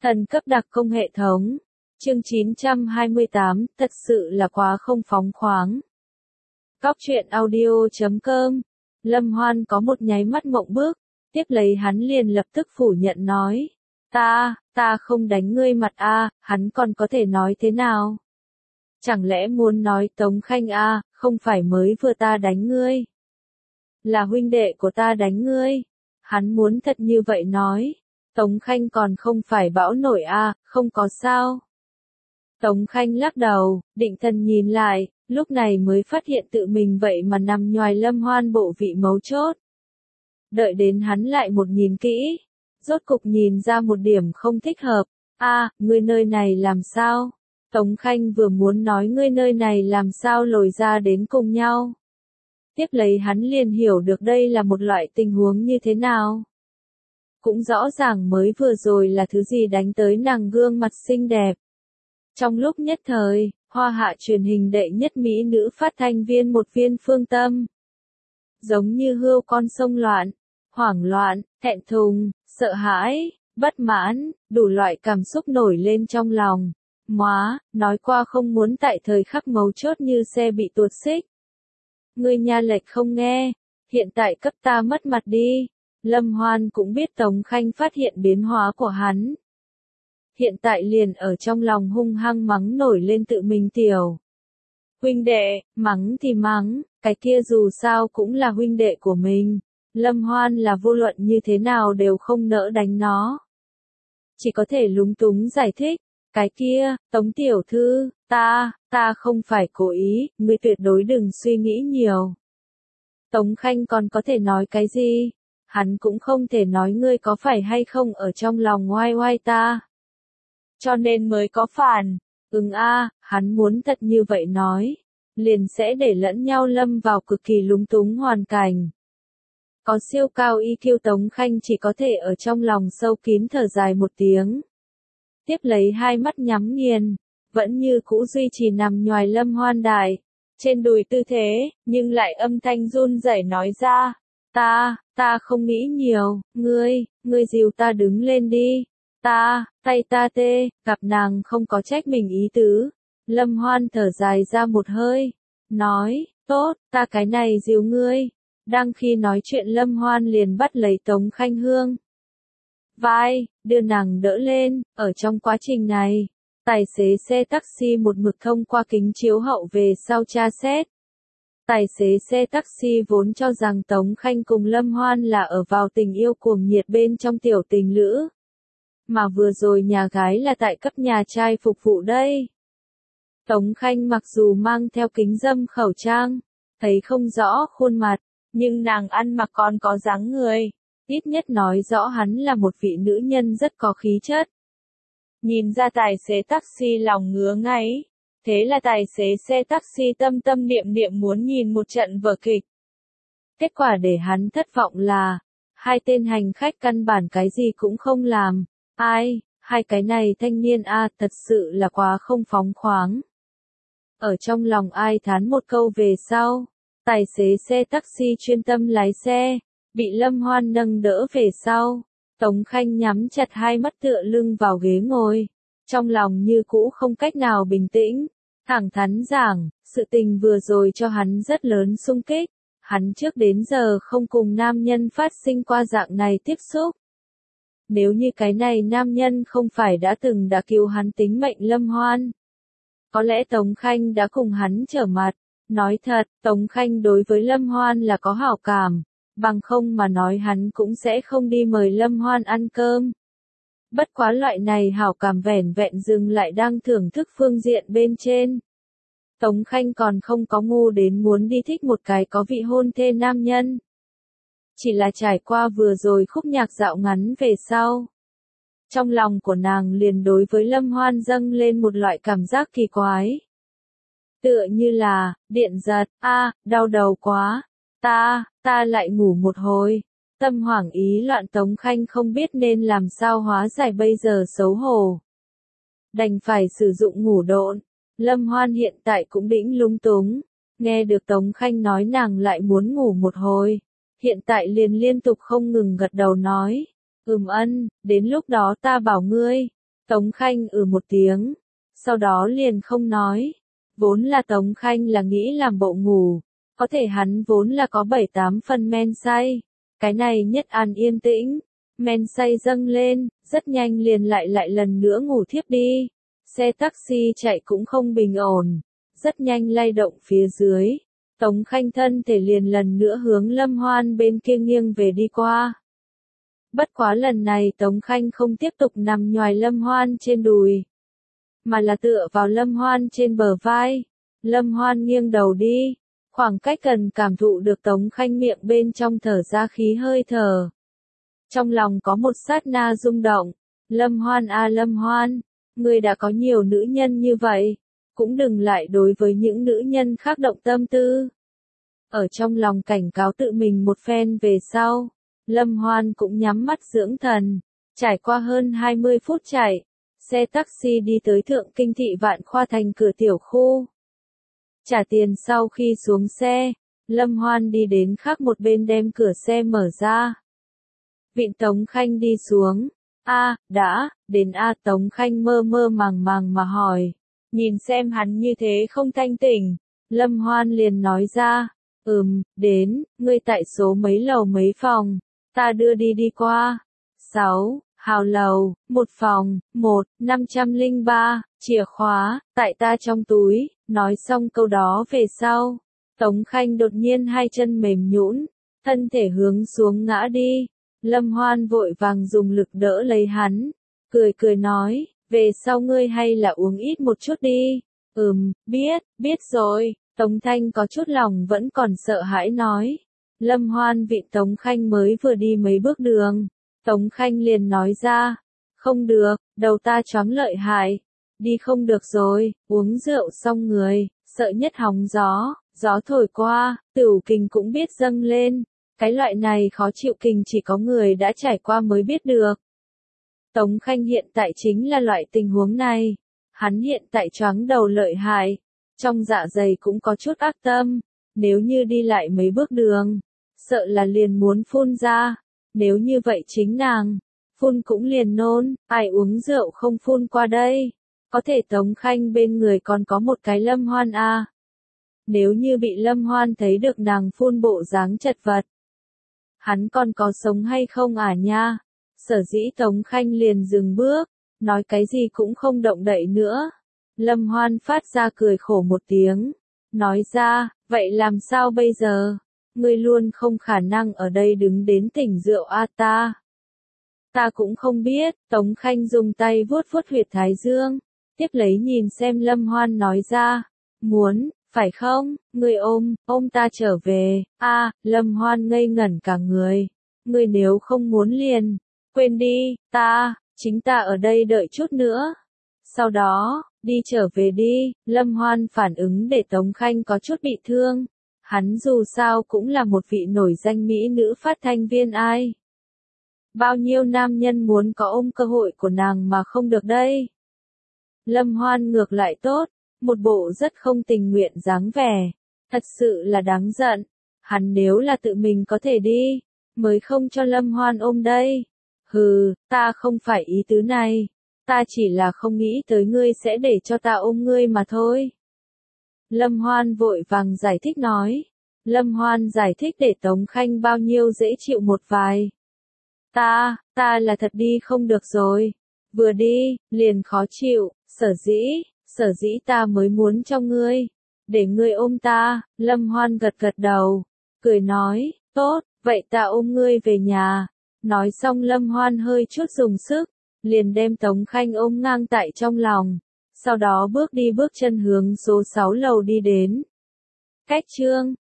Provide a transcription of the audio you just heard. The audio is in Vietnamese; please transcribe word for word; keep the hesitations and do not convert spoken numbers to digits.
Thần cấp đặc công hệ thống. Chương chín trăm hai mươi tám, thật sự là quá không phóng khoáng. Góc truyện audio chấm com. Lâm Hoan có một nháy mắt mộng bức, tiếp lấy hắn liền lập tức phủ nhận nói. Ta, ta không đánh ngươi mặt a, hắn còn có thể nói thế nào? Chẳng lẽ muốn nói Tống Khanh a, không phải mới vừa ta đánh ngươi? Là huynh đệ của ta đánh ngươi. Hắn muốn thật như vậy nói. Tống Khanh còn không phải bão nổi a, không có sao. Tống Khanh lắc đầu, định thần nhìn lại, lúc này mới phát hiện tự mình vậy mà nằm nhoài Lâm Hoan bộ vị mấu chốt. Đợi đến hắn lại một nhìn kỹ, rốt cục nhìn ra một điểm không thích hợp. A, ngươi nơi này làm sao? Tống Khanh vừa muốn nói ngươi nơi này làm sao lồi ra đến cùng nhau. Tiếp lấy hắn liền hiểu được đây là một loại tình huống như thế nào. Cũng rõ ràng mới vừa rồi là thứ gì đánh tới nàng gương mặt xinh đẹp. Trong lúc nhất thời, hoa hạ truyền hình đệ nhất mỹ nữ phát thanh viên một viên Phương Tâm. Giống như hươu con sông loạn, hoảng loạn, thẹn thùng, sợ hãi, bất mãn, đủ loại cảm xúc nổi lên trong lòng. Móa, nói qua không muốn tại thời khắc mấu chốt như xe bị tuột xích. Ngươi nha lệch không nghe, hiện tại cấp ta mất mặt đi. Lâm Hoan cũng biết Tống Khanh phát hiện biến hóa của hắn. Hiện tại liền ở trong lòng hung hăng mắng nổi lên tự mình tiểu. Huynh đệ, mắng thì mắng, cái kia dù sao cũng là huynh đệ của mình. Lâm Hoan là vô luận như thế nào đều không nỡ đánh nó. Chỉ có thể lúng túng giải thích. Cái kia, Tống tiểu thư, ta, ta không phải cố ý, ngươi tuyệt đối đừng suy nghĩ nhiều. Tống Khanh còn có thể nói cái gì? Hắn cũng không thể nói ngươi có phải hay không ở trong lòng oai oai ta. Cho nên mới có phản. Ừm a, hắn muốn thật như vậy nói. Liền sẽ để lẫn nhau lâm vào cực kỳ lúng túng hoàn cảnh. Có siêu cao i kiu Tống Khanh chỉ có thể ở trong lòng sâu kín thở dài một tiếng. Tiếp lấy hai mắt nhắm nghiền, vẫn như cũ duy trì nằm nhoài Lâm Hoan đài. Trên đùi tư thế, nhưng lại âm thanh run rẩy nói ra. Ta, ta không nghĩ nhiều, ngươi, ngươi dìu ta đứng lên đi. Ta, tay ta tê, gặp nàng không có trách mình ý tứ. Lâm Hoan thở dài ra một hơi, nói, tốt, ta cái này dìu ngươi. Đang khi nói chuyện Lâm Hoan liền bắt lấy Tống Khanh Hương vai, đưa nàng đỡ lên. Ở trong quá trình này, tài xế xe taxi một mực thông qua kính chiếu hậu về sau tra xét. Tài xế xe taxi vốn cho rằng Tống Khanh cùng Lâm Hoan là ở vào tình yêu cuồng nhiệt bên trong tiểu tình lữ. Mà vừa rồi nhà gái là tại cấp nhà trai phục vụ đây. Tống Khanh mặc dù mang theo kính râm khẩu trang, thấy không rõ khuôn mặt, nhưng nàng ăn mặc còn có dáng người. Ít nhất nói rõ hắn là một vị nữ nhân rất có khí chất. Nhìn ra tài xế taxi lòng ngứa ngáy. Thế là tài xế xe taxi tâm tâm niệm niệm muốn nhìn một trận vở kịch. Kết quả để hắn thất vọng là, hai tên hành khách căn bản cái gì cũng không làm. Ai, hai cái này thanh niên a, thật sự là quá không phóng khoáng. Ở trong lòng ai thán một câu về sau, tài xế xe taxi chuyên tâm lái xe, bị Lâm Hoan nâng đỡ về sau. Tống Khanh nhắm chặt hai mắt tựa lưng vào ghế ngồi. Trong lòng như cũ không cách nào bình tĩnh, thẳng thắn giảng, sự tình vừa rồi cho hắn rất lớn xung kích, hắn trước đến giờ không cùng nam nhân phát sinh qua dạng này tiếp xúc. Nếu như cái này nam nhân không phải đã từng đã cứu hắn tính mệnh Lâm Hoan, có lẽ Tống Khanh đã cùng hắn trở mặt. Nói thật, Tống Khanh đối với Lâm Hoan là có hảo cảm, bằng không mà nói hắn cũng sẽ không đi mời Lâm Hoan ăn cơm. Bất quá loại này hảo cảm vẻn vẹn dừng lại đang thưởng thức phương diện bên trên. Tống Khanh còn không có ngu đến muốn đi thích một cái có vị hôn thê nam nhân. Chỉ là trải qua vừa rồi khúc nhạc dạo ngắn về sau. Trong lòng của nàng liền đối với Lâm Hoan dâng lên một loại cảm giác kỳ quái. Tựa như là, điện giật, a, đau đầu quá, ta, ta lại ngủ một hồi. Tâm hoảng ý loạn Tống Khanh không biết nên làm sao hóa giải bây giờ xấu hổ. Đành phải sử dụng ngủ độn. Lâm Hoan hiện tại cũng đĩnh lung túng. Nghe được Tống Khanh nói nàng lại muốn ngủ một hồi. Hiện tại liền liên tục không ngừng gật đầu nói. Ừm ân, đến lúc đó ta bảo ngươi. Tống Khanh ừ một tiếng, sau đó liền không nói. Vốn là Tống Khanh là nghĩ làm bộ ngủ, có thể hắn vốn là có bảy tám phần men say. Cái này nhất an yên tĩnh, men say dâng lên, rất nhanh liền lại lại lần nữa ngủ thiếp đi. Xe taxi chạy cũng không bình ổn, rất nhanh lay động phía dưới. Tống Khanh thân thể liền lần nữa hướng Lâm Hoan bên kia nghiêng về đi qua. Bất quá lần này Tống Khanh không tiếp tục nằm nhoài Lâm Hoan trên đùi, mà là tựa vào Lâm Hoan trên bờ vai. Lâm Hoan nghiêng đầu đi, khoảng cách gần cảm thụ được Tống Khanh miệng bên trong thở ra khí hơi thở. Trong lòng có một sát na rung động, Lâm Hoan a Lâm Hoan, ngươi đã có nhiều nữ nhân như vậy, cũng đừng lại đối với những nữ nhân khác động tâm tư. Ở trong lòng cảnh cáo tự mình một phen về sau, Lâm Hoan cũng nhắm mắt dưỡng thần, trải qua hơn hai mươi phút chạy, xe taxi đi tới Thượng Kinh thị Vạn Khoa Thành cửa tiểu khu. Trả tiền sau khi xuống xe, Lâm Hoan đi đến khác một bên đem cửa xe mở ra. Vịn Tống Khanh đi xuống. A, đã, đến A Tống Khanh mơ mơ màng màng mà hỏi. Nhìn xem hắn như thế không thanh tỉnh. Lâm Hoan liền nói ra. Ừm, đến, ngươi tại số mấy lầu mấy phòng, ta đưa đi đi qua. Sáu, hào lầu, một phòng, một, năm trăm linh ba, chìa khóa, tại ta trong túi. Nói xong câu đó về sau, Tống Khanh đột nhiên hai chân mềm nhũn, thân thể hướng xuống ngã đi. Lâm Hoan vội vàng dùng lực đỡ lấy hắn, cười cười nói, về sau ngươi hay là uống ít một chút đi. Ừm, biết, biết rồi. Tống Thanh có chút lòng vẫn còn sợ hãi nói. Lâm Hoan vịn Tống Khanh mới vừa đi mấy bước đường, Tống Khanh liền nói ra, không được, đầu ta choáng lợi hại, đi không được rồi, uống rượu xong người, sợ nhất hóng gió, gió thổi qua, tửu kình cũng biết dâng lên, cái loại này khó chịu kình chỉ có người đã trải qua mới biết được. Tống Khanh hiện tại chính là loại tình huống này, hắn hiện tại choáng đầu lợi hại, trong dạ dày cũng có chút ác tâm, nếu như đi lại mấy bước đường, sợ là liền muốn phun ra, nếu như vậy chính nàng, phun cũng liền nôn, ai uống rượu không phun qua đây, có thể Tống Khanh bên người còn có một cái Lâm Hoan a. Nếu như bị Lâm Hoan thấy được nàng phun bộ dáng chật vật, hắn còn có sống hay không à nha, sở dĩ Tống Khanh liền dừng bước, nói cái gì cũng không động đậy nữa. Lâm Hoan phát ra cười khổ một tiếng, nói ra, vậy làm sao bây giờ? Ngươi luôn không khả năng ở đây đứng đến tỉnh rượu a ta. Ta cũng không biết, Tống Khanh dùng tay vuốt vuốt huyệt thái dương, tiếp lấy nhìn xem Lâm Hoan nói ra, muốn, phải không, ngươi ôm, ôm ta trở về, a Lâm Hoan ngây ngẩn cả người, ngươi nếu không muốn liền, quên đi, ta, chính ta ở đây đợi chút nữa. Sau đó, đi trở về đi, Lâm Hoan phản ứng để Tống Khanh có chút bị thương. Hắn dù sao cũng là một vị nổi danh mỹ nữ phát thanh viên ai. Bao nhiêu nam nhân muốn có ôm cơ hội của nàng mà không được đây. Lâm Hoan ngược lại tốt, một bộ rất không tình nguyện dáng vẻ. Thật sự là đáng giận. Hắn nếu là tự mình có thể đi, mới không cho Lâm Hoan ôm đây. Hừ, ta không phải ý tứ này. Ta chỉ là không nghĩ tới ngươi sẽ để cho ta ôm ngươi mà thôi. Lâm Hoan vội vàng giải thích nói. Lâm Hoan giải thích để Tống Khanh bao nhiêu dễ chịu một vài. Ta, ta là thật đi không được rồi. Vừa đi, liền khó chịu, sở dĩ, sở dĩ ta mới muốn cho ngươi. Để ngươi ôm ta, Lâm Hoan gật gật đầu, cười nói, tốt, vậy ta ôm ngươi về nhà. Nói xong Lâm Hoan hơi chút dùng sức, liền đem Tống Khanh ôm ngang tại trong lòng. Sau đó bước đi bước chân hướng số sáu lầu đi đến. Cách chương